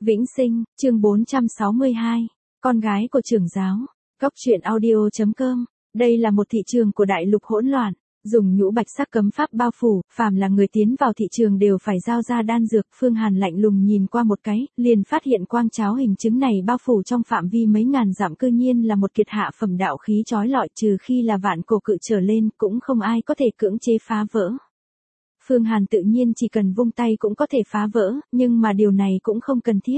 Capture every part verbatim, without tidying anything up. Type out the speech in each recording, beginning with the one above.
Vĩnh Sinh, chương bốn trăm sáu mươi hai, con gái của trưởng giáo. Góc truyện audio chấm com. Đây là một thị trường của đại lục hỗn loạn, dùng nhũ bạch sắc cấm pháp bao phủ, phàm là người tiến vào thị trường đều phải giao ra đan dược. Phương Hàn lạnh lùng nhìn qua một cái, liền phát hiện quang cháo hình chứng này bao phủ trong phạm vi mấy ngàn dặm cư nhiên là một kiệt hạ phẩm đạo khí chói lọi, trừ khi là vạn cổ cự trở lên, cũng không ai có thể cưỡng chế phá vỡ. Phương Hàn tự nhiên chỉ cần vung tay cũng có thể phá vỡ, nhưng mà điều này cũng không cần thiết.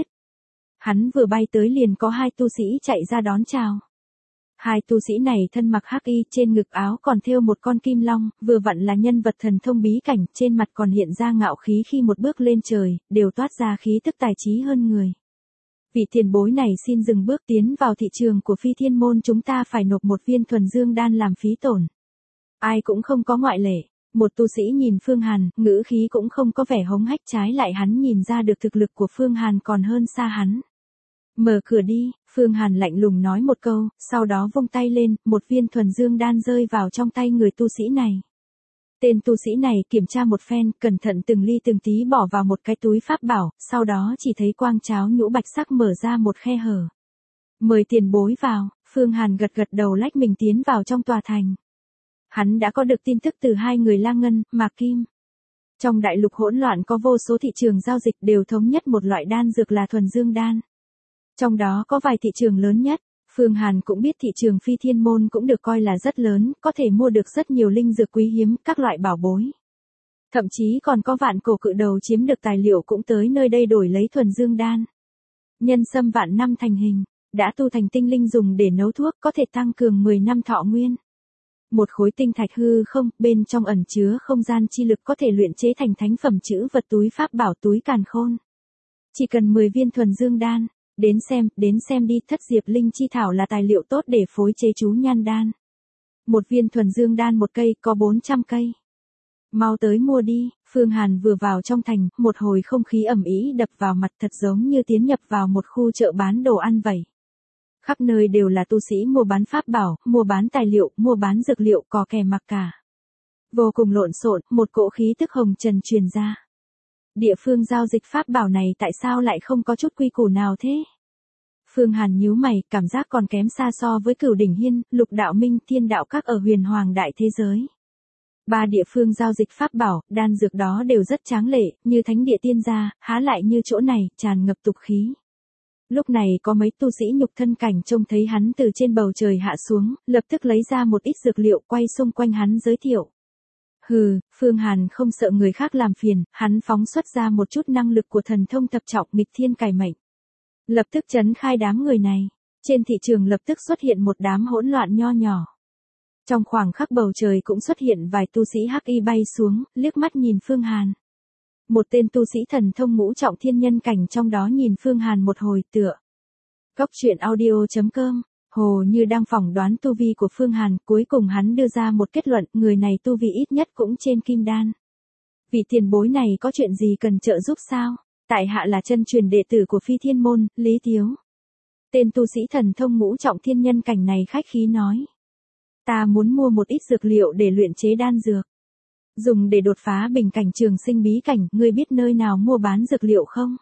Hắn vừa bay tới liền có hai tu sĩ chạy ra đón chào. Hai tu sĩ này thân mặc hắc y, trên ngực áo còn thêu một con kim long, vừa vặn là nhân vật thần thông bí cảnh, trên mặt còn hiện ra ngạo khí khi một bước lên trời, đều toát ra khí tức tài trí hơn người. Vị tiền bối này xin dừng bước, tiến vào thị trường của Phi Thiên Môn chúng ta phải nộp một viên thuần dương đan làm phí tổn. Ai cũng không có ngoại lệ. Một tu sĩ nhìn Phương Hàn, ngữ khí cũng không có vẻ hống hách, trái lại hắn nhìn ra được thực lực của Phương Hàn còn hơn xa hắn. Mở cửa đi, Phương Hàn lạnh lùng nói một câu, sau đó vung tay lên, một viên thuần dương đan rơi vào trong tay người tu sĩ này. Tên tu sĩ này kiểm tra một phen, cẩn thận từng ly từng tí bỏ vào một cái túi pháp bảo, sau đó chỉ thấy quang cháo nhũ bạch sắc mở ra một khe hở. Mời tiền bối vào. Phương Hàn gật gật đầu lách mình tiến vào trong tòa thành. Hắn đã có được tin tức từ hai người La Ngân, Mạc Kim. Trong đại lục hỗn loạn có vô số thị trường giao dịch đều thống nhất một loại đan dược là thuần dương đan. Trong đó có vài thị trường lớn nhất, Phương Hàn cũng biết thị trường Phi Thiên Môn cũng được coi là rất lớn, có thể mua được rất nhiều linh dược quý hiếm, các loại bảo bối. Thậm chí còn có vạn cổ cự đầu chiếm được tài liệu cũng tới nơi đây đổi lấy thuần dương đan. Nhân sâm vạn năm thành hình, đã tu thành tinh linh dùng để nấu thuốc, có thể tăng cường mười năm thọ nguyên. Một khối tinh thạch hư không, bên trong ẩn chứa không gian chi lực có thể luyện chế thành thánh phẩm chữ vật túi pháp bảo túi càn khôn. Chỉ cần mười viên thuần dương đan, đến xem, đến xem đi, thất diệp linh chi thảo là tài liệu tốt để phối chế chú nhan đan. Một viên thuần dương đan một cây, có bốn trăm cây. Mau tới mua đi. Phương Hàn vừa vào trong thành, một hồi không khí ẩm ý đập vào mặt, thật giống như tiến nhập vào một khu chợ bán đồ ăn vậy. Khắp nơi đều là tu sĩ mua bán pháp bảo, mua bán tài liệu, mua bán dược liệu, cò kè mặc cả. Vô cùng lộn xộn, một cỗ khí tức hồng trần truyền ra. Địa phương giao dịch pháp bảo này tại sao lại không có chút quy củ nào thế? Phương Hàn nhíu mày, cảm giác còn kém xa so với Cửu Đỉnh Hiên, Lục Đạo Minh, Thiên Đạo Các ở Huyền Hoàng Đại Thế Giới. Ba địa phương giao dịch pháp bảo, đan dược đó đều rất tráng lệ, như thánh địa tiên gia, há lại như chỗ này, tràn ngập tục khí. Lúc này có mấy tu sĩ nhục thân cảnh trông thấy hắn từ trên bầu trời hạ xuống, lập tức lấy ra một ít dược liệu quay xung quanh hắn giới thiệu. Hừ, Phương Hàn không sợ người khác làm phiền, hắn phóng xuất ra một chút năng lực của thần thông thập trọng nghịch thiên cải mệnh. Lập tức chấn khai đám người này, trên thị trường lập tức xuất hiện một đám hỗn loạn nho nhỏ. Trong khoảng khắc bầu trời cũng xuất hiện vài tu sĩ hắc y bay xuống, liếc mắt nhìn Phương Hàn. Một tên tu sĩ thần thông ngũ trọng thiên nhân cảnh trong đó nhìn Phương Hàn một hồi tựa. Góc truyện audio chấm com, hồ như đang phỏng đoán tu vi của Phương Hàn, cuối cùng hắn đưa ra một kết luận, người này tu vi ít nhất cũng trên kim đan. Vị tiền bối này có chuyện gì cần trợ giúp sao? Tại hạ là chân truyền đệ tử của Phi Thiên Môn, Lý Thiếu. Tên tu sĩ thần thông ngũ trọng thiên nhân cảnh này khách khí nói. Ta muốn mua một ít dược liệu để luyện chế đan dược. Dùng để đột phá bình cảnh trường sinh bí cảnh, ngươi biết nơi nào mua bán dược liệu không?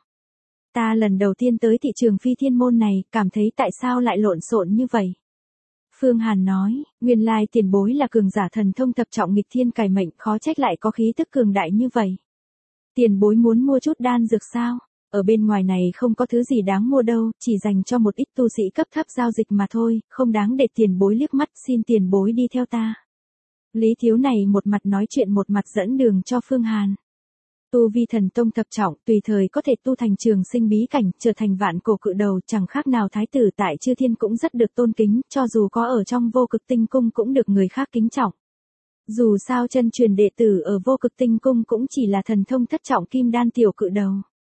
Ta lần đầu tiên tới thị trường Phi Thiên Môn này, cảm thấy tại sao lại lộn xộn như vậy? Phương Hàn nói, nguyên lai tiền bối là cường giả thần thông thập trọng nghịch thiên cải mệnh, khó trách lại có khí tức cường đại như vậy. Tiền bối muốn mua chút đan dược sao? Ở bên ngoài này không có thứ gì đáng mua đâu, chỉ dành cho một ít tu sĩ cấp thấp giao dịch mà thôi, không đáng để tiền bối liếc mắt, xin tiền bối đi theo ta. Lý Thiếu này một mặt nói chuyện một mặt dẫn đường cho Phương Hàn. Tu vi thần tông thập trọng, tùy thời có thể tu thành trường sinh bí cảnh, trở thành vạn cổ cự đầu, chẳng khác nào thái tử tại Chư Thiên cũng rất được tôn kính, cho dù có ở trong Vô Cực Tinh Cung cũng được người khác kính trọng. Dù sao chân truyền đệ tử ở Vô Cực Tinh Cung cũng chỉ là thần thông thất trọng kim đan tiểu cự đầu.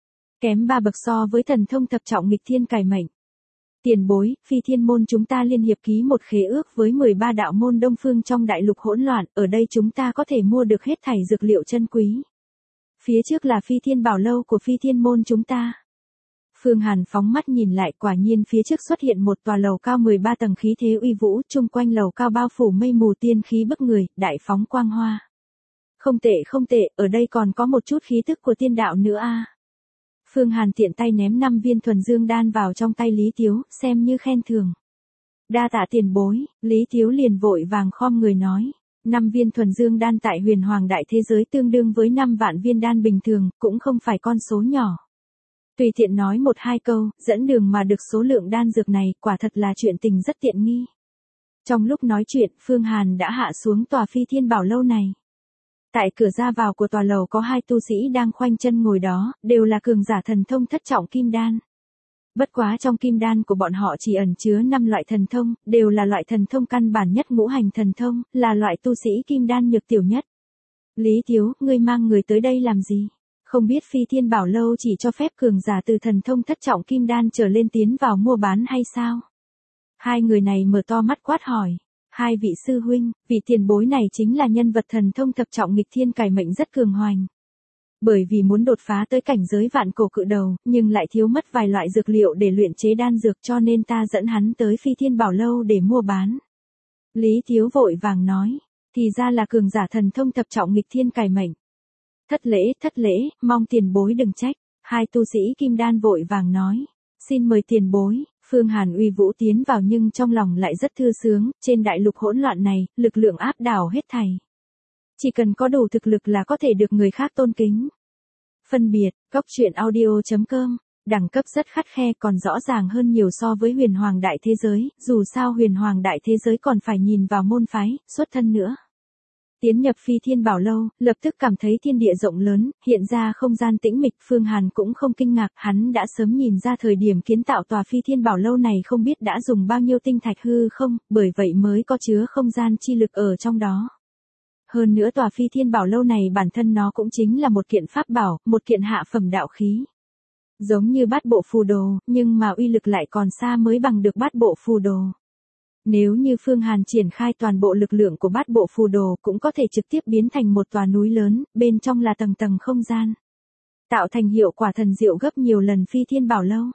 Kém ba bậc so với thần thông thập trọng nghịch thiên cải mệnh. Tiền bối, Phi Thiên Môn chúng ta liên hiệp ký một khế ước với mười ba đạo môn đông phương trong đại lục hỗn loạn, ở đây chúng ta có thể mua được hết thảy dược liệu chân quý. Phía trước là Phi Thiên Bảo Lâu của Phi Thiên Môn chúng ta. Phương Hàn phóng mắt nhìn lại, quả nhiên phía trước xuất hiện một tòa lầu cao mười ba tầng khí thế uy vũ, chung quanh lầu cao bao phủ mây mù tiên khí bức người, đại phóng quang hoa. Không tệ không tệ, ở đây còn có một chút khí tức của tiên đạo nữa a. Phương Hàn tiện tay ném năm viên thuần dương đan vào trong tay Lý Tiếu, xem như khen thưởng. Đa tạ tiền bối, Lý Tiếu liền vội vàng khom người nói. Năm viên thuần dương đan tại huyền hoàng đại thế giới tương đương với năm vạn viên đan bình thường, cũng không phải con số nhỏ. Tùy tiện nói một hai câu, dẫn đường mà được số lượng đan dược này, quả thật là chuyện tình rất tiện nghi. Trong lúc nói chuyện, Phương Hàn đã hạ xuống tòa Phi Thiên Bảo Lâu này. Tại cửa ra vào của tòa lầu có hai tu sĩ đang khoanh chân ngồi đó, đều là cường giả thần thông thất trọng kim đan. Bất quá trong kim đan của bọn họ chỉ ẩn chứa năm loại thần thông, đều là loại thần thông căn bản nhất ngũ hành thần thông, là loại tu sĩ kim đan nhược tiểu nhất. Lý Tiếu, ngươi mang người tới đây làm gì? Không biết Phi Thiên Bảo Lâu chỉ cho phép cường giả từ thần thông thất trọng kim đan trở lên tiến vào mua bán hay sao? Hai người này mở to mắt quát hỏi. Hai vị sư huynh, vị tiền bối này chính là nhân vật thần thông thập trọng nghịch thiên cải mệnh rất cường hoành. Bởi vì muốn đột phá tới cảnh giới vạn cổ cự đầu, nhưng lại thiếu mất vài loại dược liệu để luyện chế đan dược, cho nên ta dẫn hắn tới Phi Thiên Bảo Lâu để mua bán. Lý Tiếu vội vàng nói, thì ra là cường giả thần thông thập trọng nghịch thiên cải mệnh. Thất lễ, thất lễ, mong tiền bối đừng trách. Hai tu sĩ kim đan vội vàng nói, xin mời tiền bối. Phương Hàn uy vũ tiến vào nhưng trong lòng lại rất thư sướng, trên đại lục hỗn loạn này, lực lượng áp đảo hết thảy. Chỉ cần có đủ thực lực là có thể được người khác tôn kính. Phân biệt, góc truyện audio chấm com, đẳng cấp rất khắt khe, còn rõ ràng hơn nhiều so với huyền hoàng đại thế giới, dù sao huyền hoàng đại thế giới còn phải nhìn vào môn phái, xuất thân nữa. Tiến nhập Phi Thiên Bảo Lâu, lập tức cảm thấy thiên địa rộng lớn, hiện ra không gian tĩnh mịch. Phương Hàn cũng không kinh ngạc, hắn đã sớm nhìn ra thời điểm kiến tạo tòa Phi Thiên Bảo Lâu này không biết đã dùng bao nhiêu tinh thạch hư không, bởi vậy mới có chứa không gian chi lực ở trong đó. Hơn nữa tòa Phi Thiên Bảo Lâu này bản thân nó cũng chính là một kiện pháp bảo, một kiện hạ phẩm đạo khí. Giống như bát bộ phù đồ, nhưng mà uy lực lại còn xa mới bằng được bát bộ phù đồ. Nếu như Phương Hàn triển khai toàn bộ lực lượng của bát bộ phù đồ cũng có thể trực tiếp biến thành một tòa núi lớn, bên trong là tầng tầng không gian. Tạo thành hiệu quả thần diệu gấp nhiều lần Phi Thiên Bảo Lâu.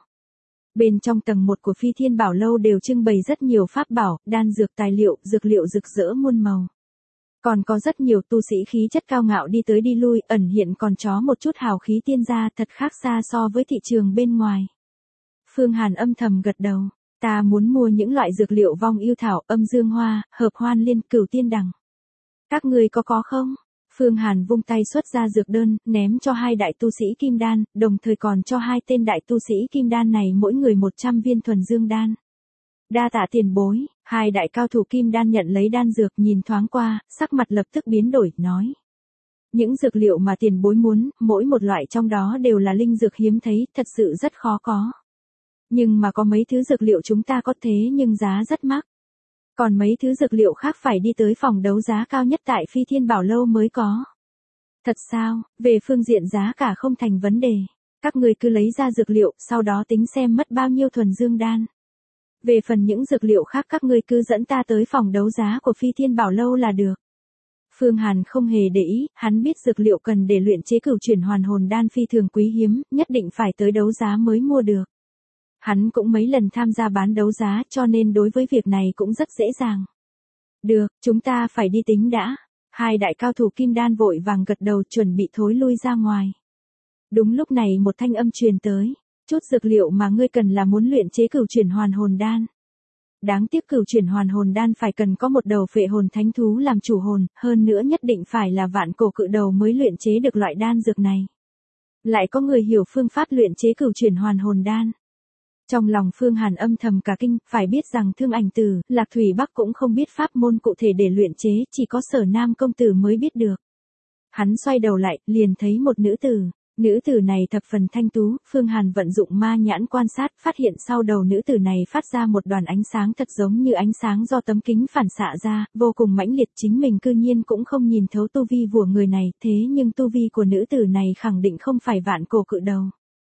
Bên trong tầng một của Phi Thiên Bảo Lâu đều trưng bày rất nhiều pháp bảo, đan dược tài liệu, dược liệu rực rỡ muôn màu. Còn có rất nhiều tu sĩ khí chất cao ngạo đi tới đi lui, ẩn hiện còn chó một chút hào khí tiên gia, thật khác xa so với thị trường bên ngoài. Phương Hàn âm thầm gật đầu. Ta muốn mua những loại dược liệu vong yêu thảo, âm dương hoa, hợp hoan liên, cửu tiên đằng. Các người có có không? Phương Hàn vung tay xuất ra dược đơn, ném cho hai đại tu sĩ kim đan, đồng thời còn cho hai tên đại tu sĩ kim đan này mỗi người một trăm viên thuần dương đan. Đa tạ tiền bối, hai đại cao thủ kim đan nhận lấy đan dược, nhìn thoáng qua, sắc mặt lập tức biến đổi, nói. Những dược liệu mà tiền bối muốn, mỗi một loại trong đó đều là linh dược hiếm thấy, thật sự rất khó có. Nhưng mà có mấy thứ dược liệu chúng ta có thế nhưng giá rất mắc. Còn mấy thứ dược liệu khác phải đi tới phòng đấu giá cao nhất tại Phi Thiên Bảo Lâu mới có. Thật sao, về phương diện giá cả không thành vấn đề. Các người cứ lấy ra dược liệu, sau đó tính xem mất bao nhiêu thuần dương đan. Về phần những dược liệu khác các người cứ dẫn ta tới phòng đấu giá của Phi Thiên Bảo Lâu là được. Phương Hàn không hề để ý, hắn biết dược liệu cần để luyện chế cửu chuyển hoàn hồn đan phi thường quý hiếm, nhất định phải tới đấu giá mới mua được. Hắn cũng mấy lần tham gia bán đấu giá cho nên đối với việc này cũng rất dễ dàng. Được, chúng ta phải đi tính đã. Hai đại cao thủ kim đan vội vàng gật đầu chuẩn bị thối lui ra ngoài. Đúng lúc này một thanh âm truyền tới. Chút dược liệu mà ngươi cần là muốn luyện chế cửu chuyển hoàn hồn đan. Đáng tiếc cửu chuyển hoàn hồn đan phải cần có một đầu phệ hồn thánh thú làm chủ hồn, hơn nữa nhất định phải là vạn cổ cự đầu mới luyện chế được loại đan dược này. Lại có người hiểu phương pháp luyện chế cửu chuyển hoàn hồn đan. Trong lòng Phương Hàn âm thầm cả kinh, phải biết rằng Thương Ảnh Tử, Lạc Thủy Bắc cũng không biết pháp môn cụ thể để luyện chế, chỉ có Sở Nam công tử mới biết được. Hắn xoay đầu lại, liền thấy một nữ tử. Nữ tử này thập phần thanh tú, Phương Hàn vận dụng ma nhãn quan sát, phát hiện sau đầu nữ tử này phát ra một đoàn ánh sáng thật giống như ánh sáng do tấm kính phản xạ ra, vô cùng mãnh liệt, chính mình cư nhiên cũng không nhìn thấu tu vi của người này, thế nhưng tu vi của nữ tử này khẳng định không phải vạn cổ cự đầu.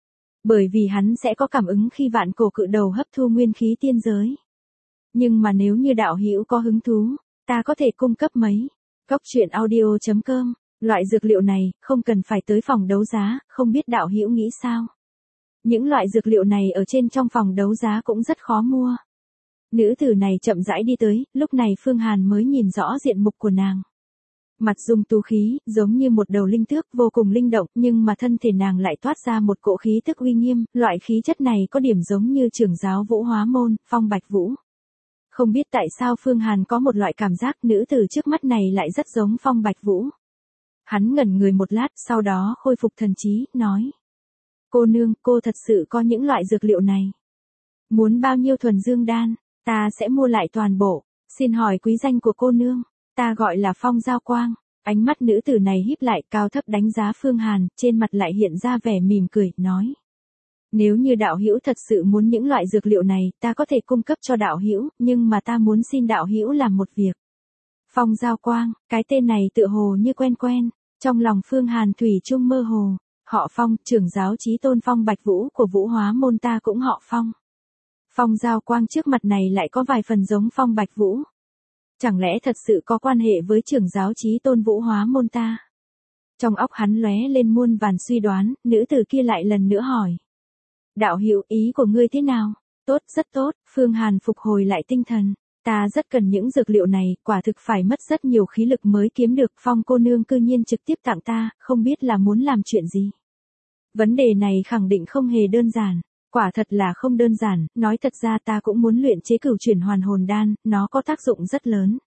Bởi vì hắn sẽ có cảm ứng khi vạn cổ cự đầu hấp thu nguyên khí tiên giới. Nhưng mà nếu như đạo hữu có hứng thú, ta có thể cung cấp mấy. Góc truyện audio chấm com. Loại dược liệu này, không cần phải tới phòng đấu giá, không biết đạo hữu nghĩ sao. Những loại dược liệu này ở trên trong phòng đấu giá cũng rất khó mua. Nữ tử này chậm rãi đi tới, lúc này Phương Hàn mới nhìn rõ diện mục của nàng. Mặt dung tú khí, giống như một đầu linh tước vô cùng linh động, nhưng mà thân thể nàng lại toát ra một cỗ khí tức uy nghiêm, loại khí chất này có điểm giống như trưởng giáo Vũ Hóa Môn, Phong Bạch Vũ. Không biết tại sao Phương Hàn có một loại cảm giác nữ tử trước mắt này lại rất giống Phong Bạch Vũ. Hắn ngẩn người một lát, sau đó khôi phục thần trí, nói. Cô nương, cô thật sự có những loại dược liệu này. Muốn bao nhiêu thuần dương đan, ta sẽ mua lại toàn bộ. Xin hỏi quý danh của cô nương, ta gọi là Phong Giao Quang. Ánh mắt nữ tử này híp lại, cao thấp đánh giá Phương Hàn, trên mặt lại hiện ra vẻ mỉm cười, nói. Nếu như đạo hữu thật sự muốn những loại dược liệu này, ta có thể cung cấp cho đạo hữu, nhưng mà ta muốn xin đạo hữu làm một việc. Phong Giao Quang, cái tên này tựa hồ như quen quen, trong lòng Phương Hàn thủy chung mơ hồ. Họ Phong, trưởng giáo chí tôn Phong Bạch Vũ của Vũ Hóa Môn ta cũng họ Phong. Phong Giao Quang trước mặt này lại có vài phần giống Phong Bạch Vũ. Chẳng lẽ thật sự có quan hệ với trưởng giáo chí tôn Vũ Hóa Môn ta? Trong óc hắn lóe lên muôn vàn suy đoán, nữ tử kia lại lần nữa hỏi. Đạo hữu, ý của ngươi thế nào? Tốt, rất tốt, Phương Hàn phục hồi lại tinh thần. Ta rất cần những dược liệu này, quả thực phải mất rất nhiều khí lực mới kiếm được. Phong cô nương cư nhiên trực tiếp tặng ta, không biết là muốn làm chuyện gì. Vấn đề này khẳng định không hề đơn giản. Quả thật là không đơn giản, nói thật ra ta cũng muốn luyện chế cửu chuyển hoàn hồn đan, nó có tác dụng rất lớn.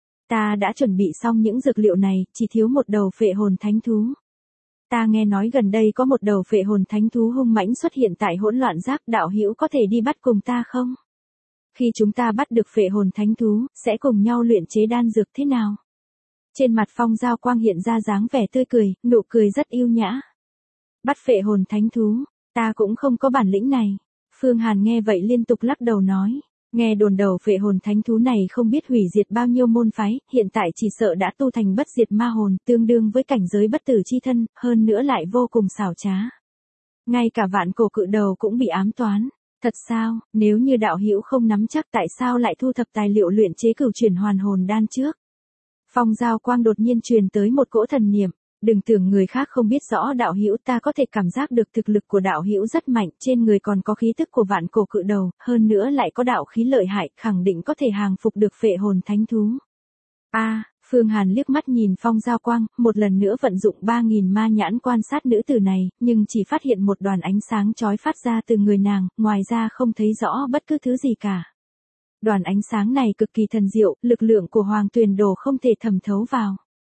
Ta đã chuẩn bị xong những dược liệu này, chỉ thiếu một đầu phệ hồn thánh thú. Ta nghe nói gần đây có một đầu phệ hồn thánh thú hung mãnh xuất hiện tại hỗn loạn giác, đạo hữu có thể đi bắt cùng ta không? Khi chúng ta bắt được phệ hồn thánh thú, sẽ cùng nhau luyện chế đan dược thế nào? Trên mặt Phong Giao Quang hiện ra dáng vẻ tươi cười, nụ cười rất yêu nhã. Bắt phệ hồn thánh thú, ta cũng không có bản lĩnh này. Phương Hàn nghe vậy liên tục lắc đầu nói. Nghe đồn đầu phệ hồn thánh thú này không biết hủy diệt bao nhiêu môn phái, hiện tại chỉ sợ đã tu thành bất diệt ma hồn, tương đương với cảnh giới bất tử chi thân, hơn nữa lại vô cùng xảo trá. Ngay cả vạn cổ cự đầu cũng bị ám toán. Thật sao, nếu như đạo hữu không nắm chắc tại sao lại thu thập tài liệu luyện chế cửu chuyển hoàn hồn đan trước? Phong Giao Quang đột nhiên truyền tới một cỗ thần niệm. Đừng tưởng người khác không biết rõ đạo hữu, ta có thể cảm giác được thực lực của đạo hữu rất mạnh, trên người còn có khí tức của vạn cổ cự đầu, hơn nữa lại có đạo khí lợi hại, khẳng định có thể hàng phục được phệ hồn thánh thú. A, à, Phương Hàn liếc mắt nhìn Phong Giao Quang, một lần nữa vận dụng ba nghìn ma nhãn quan sát nữ tử này, nhưng chỉ phát hiện một đoàn ánh sáng chói phát ra từ người nàng, ngoài ra không thấy rõ bất cứ thứ gì cả. Đoàn ánh sáng này cực kỳ thần diệu, lực lượng của Hoàng Tuyền Đồ không thể thẩm thấu vào.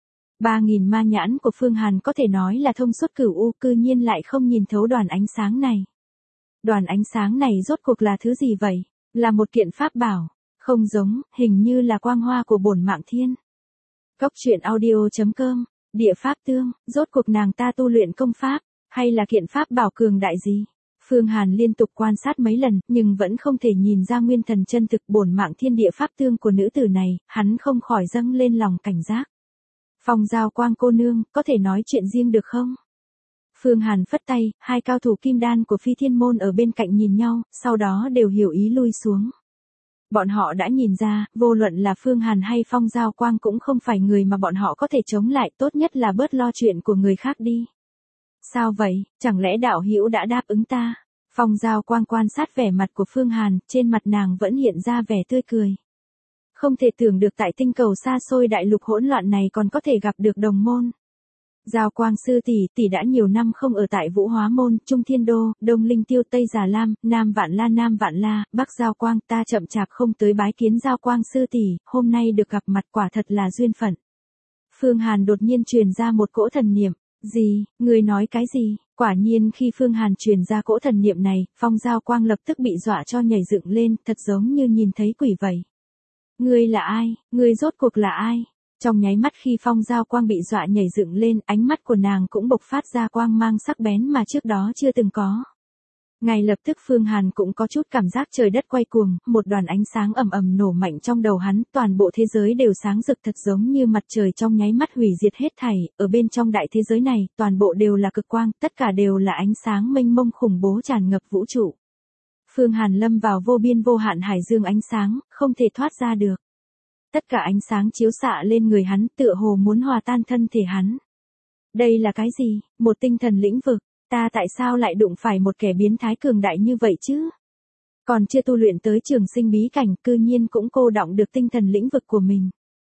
Ba nghìn ma nhãn của Phương Hàn có thể nói là thông suốt cửu u, cư nhiên lại không nhìn thấu đoàn ánh sáng này. Đoàn ánh sáng này rốt cuộc là thứ gì vậy? Là một kiện pháp bảo? Không giống, hình như là quang hoa của bổn mạng thiên. Cốc truyện audio chấm com, địa pháp tương, rốt cuộc nàng ta tu luyện công pháp, hay là kiện pháp bảo cường đại gì? Phương Hàn liên tục quan sát mấy lần, nhưng vẫn không thể nhìn ra nguyên thần chân thực bổn mạng thiên địa pháp tương của nữ tử này, hắn không khỏi dâng lên lòng cảnh giác. Phong Giao Quang cô nương, có thể nói chuyện riêng được không? Phương Hàn phất tay, hai cao thủ kim đan của Phi Thiên Môn ở bên cạnh nhìn nhau, sau đó đều hiểu ý lui xuống. Bọn họ đã nhìn ra, vô luận là Phương Hàn hay Phong Giao Quang cũng không phải người mà bọn họ có thể chống lại, tốt nhất là bớt lo chuyện của người khác đi. Sao vậy, chẳng lẽ đạo hữu đã đáp ứng ta? Phong Giao Quang quan sát vẻ mặt của Phương Hàn, trên mặt nàng vẫn hiện ra vẻ tươi cười. Không thể tưởng được tại tinh cầu xa xôi đại lục hỗn loạn này còn có thể gặp được đồng môn. Giao Quang sư tỷ, tỷ đã nhiều năm không ở tại Vũ Hóa Môn, Trung Thiên Đô, Đông Linh Tiêu, Tây Già Lam, Nam Vạn La, Nam Vạn La, Bắc Giao Quang, ta chậm chạp không tới bái kiến Giao Quang sư tỷ, hôm nay được gặp mặt quả thật là duyên phận. Phương Hàn đột nhiên truyền ra một cỗ thần niệm. Gì, người nói cái gì? Quả nhiên khi Phương Hàn truyền ra cỗ thần niệm này, Phong Giao Quang lập tức bị dọa cho nhảy dựng lên, thật giống như nhìn thấy quỷ vậy. Ngươi là ai? Ngươi rốt cuộc là ai? Trong nháy mắt khi Phong Giao Quang bị dọa nhảy dựng lên, ánh mắt của nàng cũng bộc phát ra quang mang sắc bén mà trước đó chưa từng có. Ngay lập tức Phương Hàn cũng có chút cảm giác trời đất quay cuồng, một đoàn ánh sáng ầm ầm nổ mạnh trong đầu hắn, toàn bộ thế giới đều sáng rực thật giống như mặt trời trong nháy mắt hủy diệt hết thảy, ở bên trong đại thế giới này, toàn bộ đều là cực quang, tất cả đều là ánh sáng mênh mông khủng bố tràn ngập vũ trụ. Phương Hàn lâm vào vô biên vô hạn hải dương ánh sáng, không thể thoát ra được. Tất cả ánh sáng chiếu xạ lên người hắn, tựa hồ muốn hòa tan thân thể hắn. Đây là cái gì? Một tinh thần lĩnh vực. Ta tại sao lại đụng phải một kẻ biến thái cường đại như vậy chứ? Còn chưa tu luyện tới trường sinh bí cảnh, cư nhiên cũng cô đọng được tinh thần lĩnh vực của mình.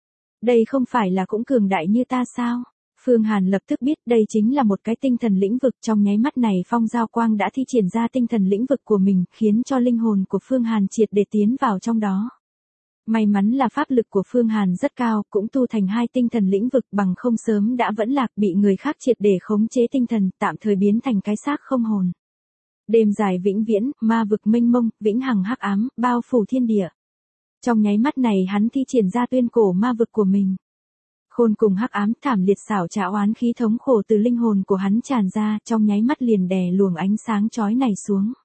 Đây không phải là cũng cường đại như ta sao? Phương Hàn lập tức biết đây chính là một cái tinh thần lĩnh vực, trong nháy mắt này Phong Giao Quang đã thi triển ra tinh thần lĩnh vực của mình, khiến cho linh hồn của Phương Hàn triệt để tiến vào trong đó. May mắn là pháp lực của Phương Hàn rất cao, cũng tu thành hai tinh thần lĩnh vực, bằng không sớm đã vẫn lạc, bị người khác triệt để khống chế tinh thần, tạm thời biến thành cái xác không hồn. Đêm dài vĩnh viễn, ma vực mênh mông, vĩnh hằng hắc ám, bao phủ thiên địa. Trong nháy mắt này hắn thi triển ra tuyên cổ ma vực của mình. Khôn cùng hắc ám, thảm liệt xảo trá oán khí thống khổ từ linh hồn của hắn tràn ra, trong nháy mắt liền đè luồng ánh sáng chói này xuống.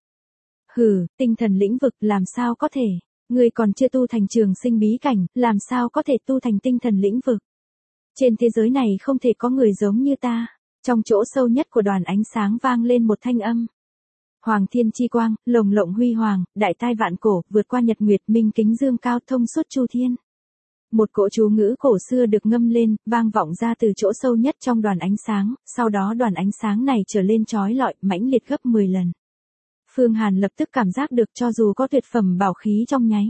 Hừ, tinh thần lĩnh vực làm sao có thể? Ngươi còn chưa tu thành trường sinh bí cảnh, làm sao có thể tu thành tinh thần lĩnh vực? Trên thế giới này không thể có người giống như ta. Trong chỗ sâu nhất của đoàn ánh sáng vang lên một thanh âm. Hoàng thiên chi quang, lồng lộng huy hoàng, đại tai vạn cổ, vượt qua nhật nguyệt, minh kính dương cao, thông suốt chu thiên. Một cỗ chú ngữ cổ xưa được ngâm lên, vang vọng ra từ chỗ sâu nhất trong đoàn ánh sáng, sau đó đoàn ánh sáng này trở lên chói lọi, mãnh liệt gấp mười lần. Phương Hàn lập tức cảm giác được cho dù có tuyệt phẩm bảo khí trong nháy.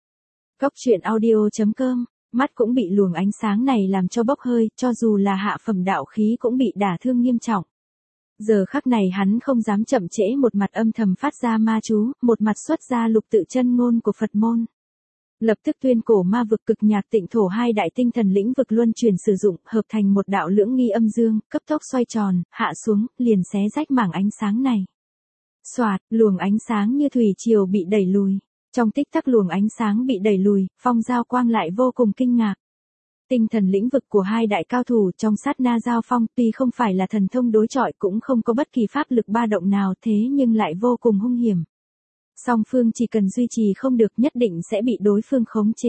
Cốc truyện audio chấm com, mắt cũng bị luồng ánh sáng này làm cho bốc hơi, cho dù là hạ phẩm đạo khí cũng bị đả thương nghiêm trọng. Giờ khắc này hắn không dám chậm trễ, một mặt âm thầm phát ra ma chú, một mặt xuất ra lục tự chân ngôn của Phật môn. Lập tức tuyên cổ ma vực cực nhạc tịnh thổ hai đại tinh thần lĩnh vực luân chuyển sử dụng, hợp thành một đạo lưỡng nghi âm dương, cấp tốc xoay tròn, hạ xuống, liền xé rách mảng ánh sáng này. Soạt, luồng ánh sáng như thủy triều bị đẩy lùi. Trong tích tắc luồng ánh sáng bị đẩy lùi, Phong Giao Quang lại vô cùng kinh ngạc. Tinh thần lĩnh vực của hai đại cao thủ trong sát na giao phong, tuy không phải là thần thông đối chọi, cũng không có bất kỳ pháp lực ba động nào, thế nhưng lại vô cùng hung hiểm. Song phương chỉ cần duy trì không được, nhất định sẽ bị đối phương khống chế.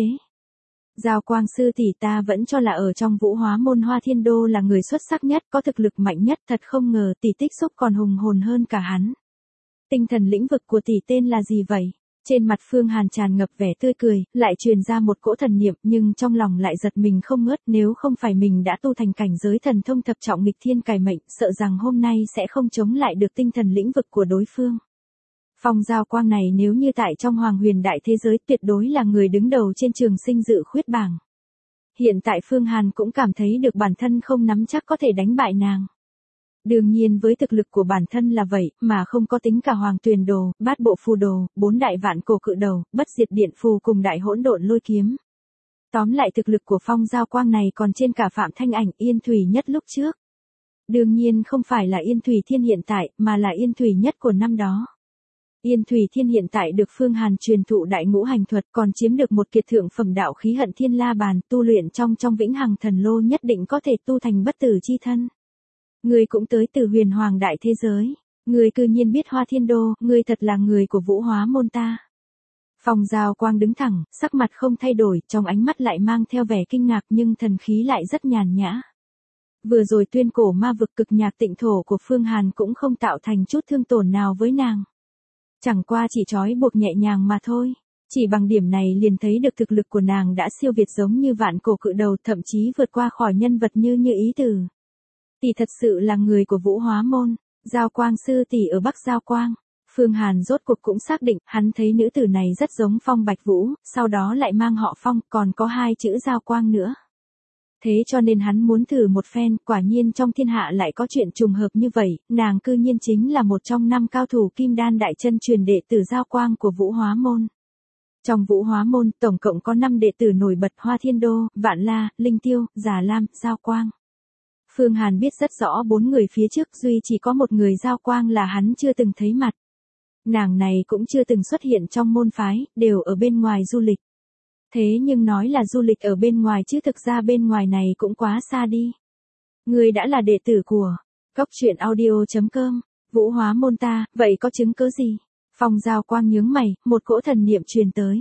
Giao Quang sư tỷ, ta vẫn cho là ở trong Vũ Hóa môn Hoa Thiên Đô là người xuất sắc nhất, có thực lực mạnh nhất, thật không ngờ tỷ Tích Xúc còn hùng hồn hơn cả hắn. Tinh thần lĩnh vực của tỷ tên là gì vậy? Trên mặt Phương Hàn tràn ngập vẻ tươi cười, lại truyền ra một cỗ thần niệm, nhưng trong lòng lại giật mình không ngớt, nếu không phải mình đã tu thành cảnh giới thần thông thập trọng nghịch thiên cải mệnh, sợ rằng hôm nay sẽ không chống lại được tinh thần lĩnh vực của đối phương. Phong Giao Quang này nếu như tại trong Hoàng Huyền đại thế giới, tuyệt đối là người đứng đầu trên trường sinh dự khuyết bảng. Hiện tại Phương Hàn cũng cảm thấy được bản thân không nắm chắc có thể đánh bại nàng. Đương nhiên với thực lực của bản thân là vậy, mà không có tính cả Hoàng Tuyền Đồ, Bát Bộ Phù Đồ, bốn đại vạn cổ cự đầu, Bất Diệt Điện Phù cùng đại hỗn độn lôi kiếm. Tóm lại thực lực của Phong Giao Quang này còn trên cả Phạm Thanh Ảnh, Yên Thủy Nhất lúc trước. Đương nhiên không phải là Yên Thủy Thiên hiện tại, mà là Yên Thủy Nhất của năm đó. Yên Thủy Thiên hiện tại được Phương Hàn truyền thụ đại ngũ hành thuật, còn chiếm được một kiệt thượng phẩm đạo khí Hận Thiên La Bàn, tu luyện trong trong vĩnh hằng thần lô, nhất định có thể tu thành bất tử chi thân. Ngươi cũng tới từ Huyền Hoàng đại thế giới, ngươi cư nhiên biết Hoa Thiên Đô, ngươi thật là người của Vũ Hóa môn ta. Phong Giao Quang đứng thẳng, sắc mặt không thay đổi, trong ánh mắt lại mang theo vẻ kinh ngạc, nhưng thần khí lại rất nhàn nhã. Vừa rồi tuyên cổ ma vực cực nhạc tịnh thổ của Phương Hàn cũng không tạo thành chút thương tổn nào với nàng. Chẳng qua chỉ trói buộc nhẹ nhàng mà thôi. Chỉ bằng điểm này liền thấy được thực lực của nàng đã siêu việt giống như vạn cổ cự đầu, thậm chí vượt qua khỏi nhân vật như như ý tử. Tỷ thật sự là người của Vũ Hóa môn. Giao Quang sư tỷ ở Bắc Giao Quang. Phương Hàn rốt cuộc cũng xác định, hắn thấy nữ tử này rất giống Phong Bạch Vũ, sau đó lại mang họ Phong, còn có hai chữ Giao Quang nữa. Thế cho nên hắn muốn thử một phen, quả nhiên trong thiên hạ lại có chuyện trùng hợp như vậy, nàng cư nhiên chính là một trong năm cao thủ Kim Đan đại chân truyền đệ tử Giao Quang của Vũ Hóa môn. Trong Vũ Hóa môn, tổng cộng có năm đệ tử nổi bật: Hoa Thiên Đô, Vạn La, Linh Tiêu, Già Lam, Giao Quang. Phương Hàn biết rất rõ bốn người phía trước, duy chỉ có một người Giao Quang là hắn chưa từng thấy mặt. Nàng này cũng chưa từng xuất hiện trong môn phái, đều ở bên ngoài du lịch. Thế nhưng nói là du lịch ở bên ngoài chứ thực ra bên ngoài này cũng quá xa đi. Người đã là đệ tử của Cốc truyện audio chấm com, Vũ Hóa môn ta, vậy có chứng cứ gì? Phong Giao Quang nhướng mày, một cỗ thần niệm truyền tới.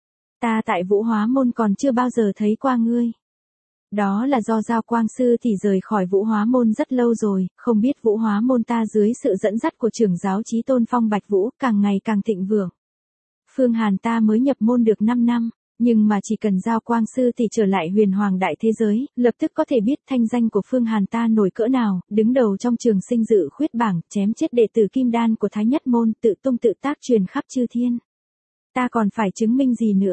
Ta tại Vũ Hóa môn còn chưa bao giờ thấy qua ngươi. Đó là do Giao Quang sư thì rời khỏi Vũ Hóa môn rất lâu rồi, không biết Vũ Hóa môn ta dưới sự dẫn dắt của trưởng giáo Chí Tôn Phong Bạch Vũ càng ngày càng thịnh vượng. Phương Hàn ta mới nhập môn được năm năm, nhưng mà chỉ cần Giao Quang sư thì trở lại Huyền Hoàng đại thế giới, lập tức có thể biết thanh danh của Phương Hàn ta nổi cỡ nào, đứng đầu trong trường sinh dự khuyết bảng, chém chết đệ tử Kim Đan của Thái Nhất môn, tự tung tự tác truyền khắp chư thiên. Ta còn phải chứng minh gì nữa?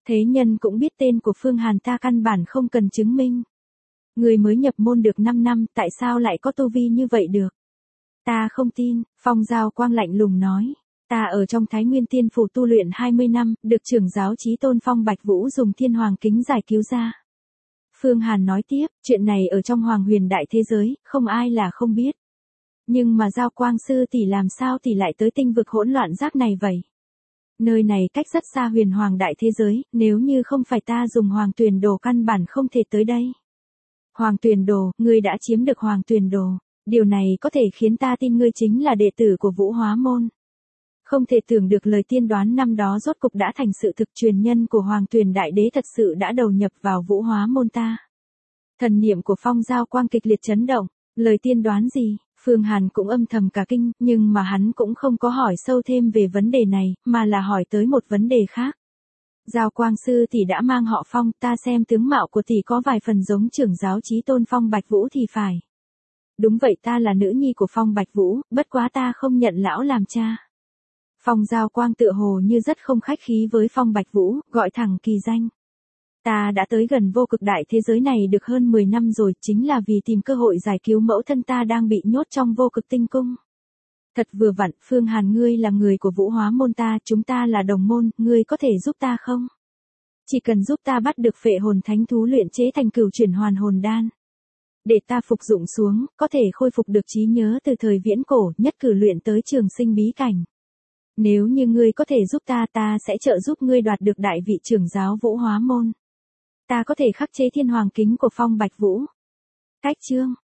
Thế nhân cũng biết tên của Phương Hàn, ta căn bản không cần chứng minh. Người mới nhập môn được năm năm, tại sao lại có tu vi như vậy được? Ta không tin, Phong Giao Quang lạnh lùng nói. Ta ở trong Thái Nguyên Tiên Phủ tu luyện hai mươi năm, được trưởng giáo Chí Tôn Phong Bạch Vũ dùng thiên hoàng kính giải cứu ra. Phương Hàn nói tiếp, chuyện này ở trong Hoàng Huyền đại thế giới, không ai là không biết. Nhưng mà Giao Quang sư tỷ làm sao tỷ lại tới tinh vực hỗn loạn giác này vậy? Nơi này cách rất xa Huyền Hoàng đại thế giới, nếu như không phải ta dùng Hoàng Tuyền Đồ căn bản không thể tới đây. Hoàng Tuyền Đồ, ngươi đã chiếm được Hoàng Tuyền Đồ, điều này có thể khiến ta tin ngươi chính là đệ tử của Vũ Hóa môn. Không thể tưởng được lời tiên đoán năm đó rốt cục đã thành sự thực, truyền nhân của Hoàng Tuyền Đại Đế thật sự đã đầu nhập vào Vũ Hóa môn ta. Thần niệm của Phong Giao Quang kịch liệt chấn động, lời tiên đoán gì? Phương Hàn cũng âm thầm cả kinh, nhưng mà hắn cũng không có hỏi sâu thêm về vấn đề này, mà là hỏi tới một vấn đề khác. Giao Quang sư tỷ đã mang họ Phong, ta xem tướng mạo của tỷ có vài phần giống trưởng giáo Chí Tôn Phong Bạch Vũ thì phải. Đúng vậy, ta là nữ nhi của Phong Bạch Vũ, bất quá ta không nhận lão làm cha. Phong Giao Quang tựa hồ như rất không khách khí với Phong Bạch Vũ, gọi thẳng kỳ danh. Ta đã tới gần vô cực đại thế giới này được hơn mười năm rồi, chính là vì tìm cơ hội giải cứu mẫu thân ta đang bị nhốt trong vô cực tinh cung. Thật vừa vặn, Phương Hàn ngươi là người của Vũ Hóa môn ta, chúng ta là đồng môn, ngươi có thể giúp ta không? Chỉ cần giúp ta bắt được phệ hồn thánh thú luyện chế thành cửu chuyển hoàn hồn đan. Để ta phục dụng xuống, có thể khôi phục được trí nhớ từ thời viễn cổ, nhất cử luyện tới trường sinh bí cảnh. Nếu như ngươi có thể giúp ta, ta sẽ trợ giúp ngươi đoạt được đại vị trưởng giáo Vũ Hóa môn. Ta có thể khắc chế thiên hoàng kính của Phong Bạch Vũ. Cách chương